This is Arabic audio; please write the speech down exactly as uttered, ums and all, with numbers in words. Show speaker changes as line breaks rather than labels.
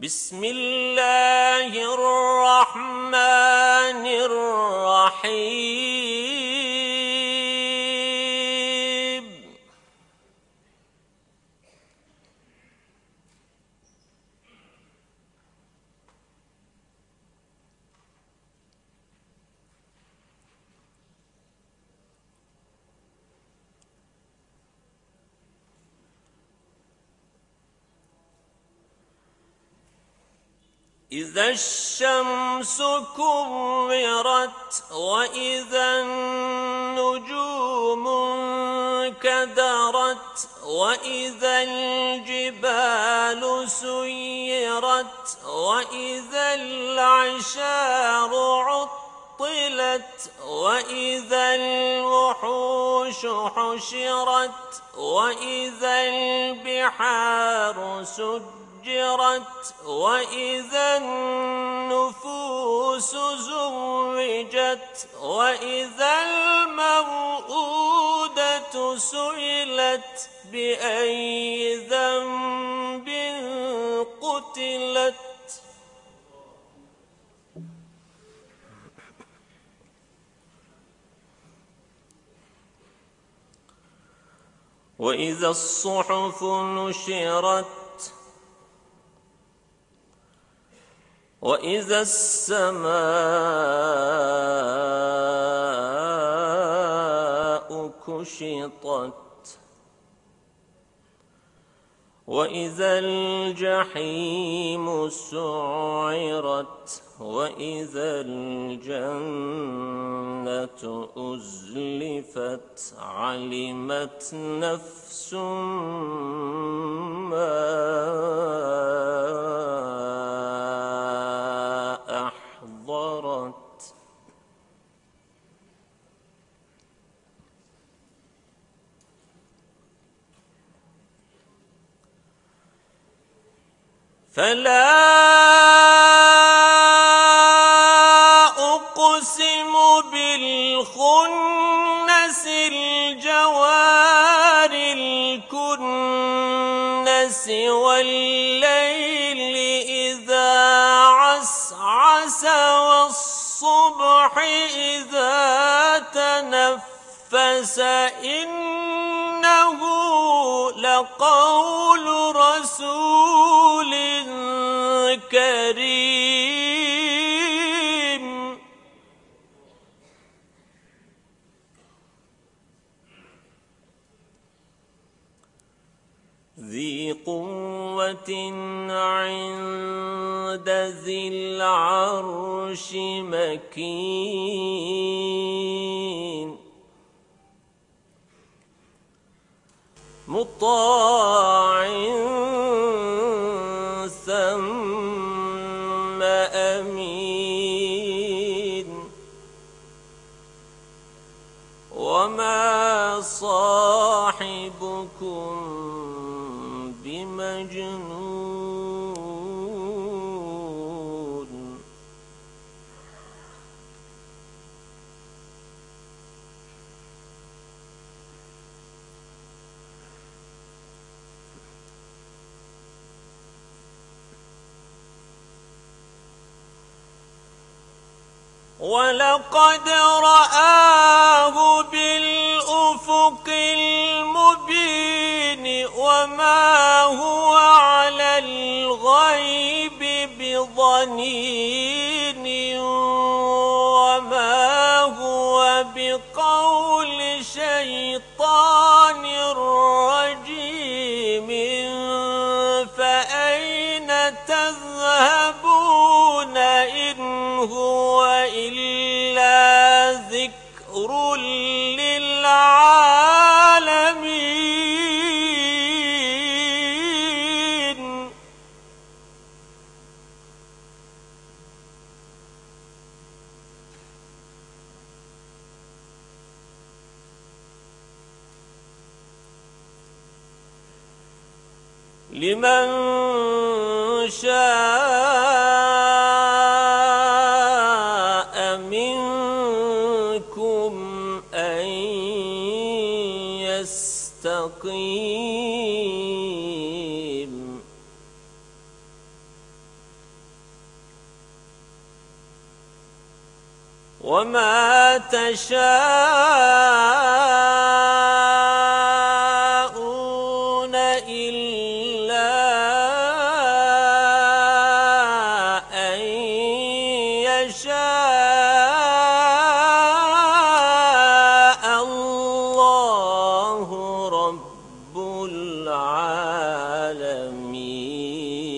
بسم الله الرحمن الرحيم إذا الشمس كورت وإذا النجوم انكدرت وإذا الجبال سيرت وإذا العشار عطلت وإذا الوحوش حشرت وإذا البحار سجرت وإذا النفوس زوجت وإذا الموءودة سئلت بأي ذنب قتلت وإذا الصحف نشرت وإذا السماء كشطت وإذا الجحيم سعرت وإذا الجنة أزلفت علمت نفس ما أحضرت فلا أقسم بالخنس الجوار الكنس والليل إذا عسعس والصبح إذا تنفس إنه لقول رسول كريم ذي قوة عند ذي العرش مكين مطاع ثم أمين وما صاحبكم بمجنون ولقد رآه بالأفق المبين وما هو على الغيب بضنين وما هو بقول شيطان رجيم فأين تذهبون إن هو إلا ذكر للعالمين لمن شاء منكم أن يستقيم وما تشاءون إلا أن يشاء الله رب العالمين.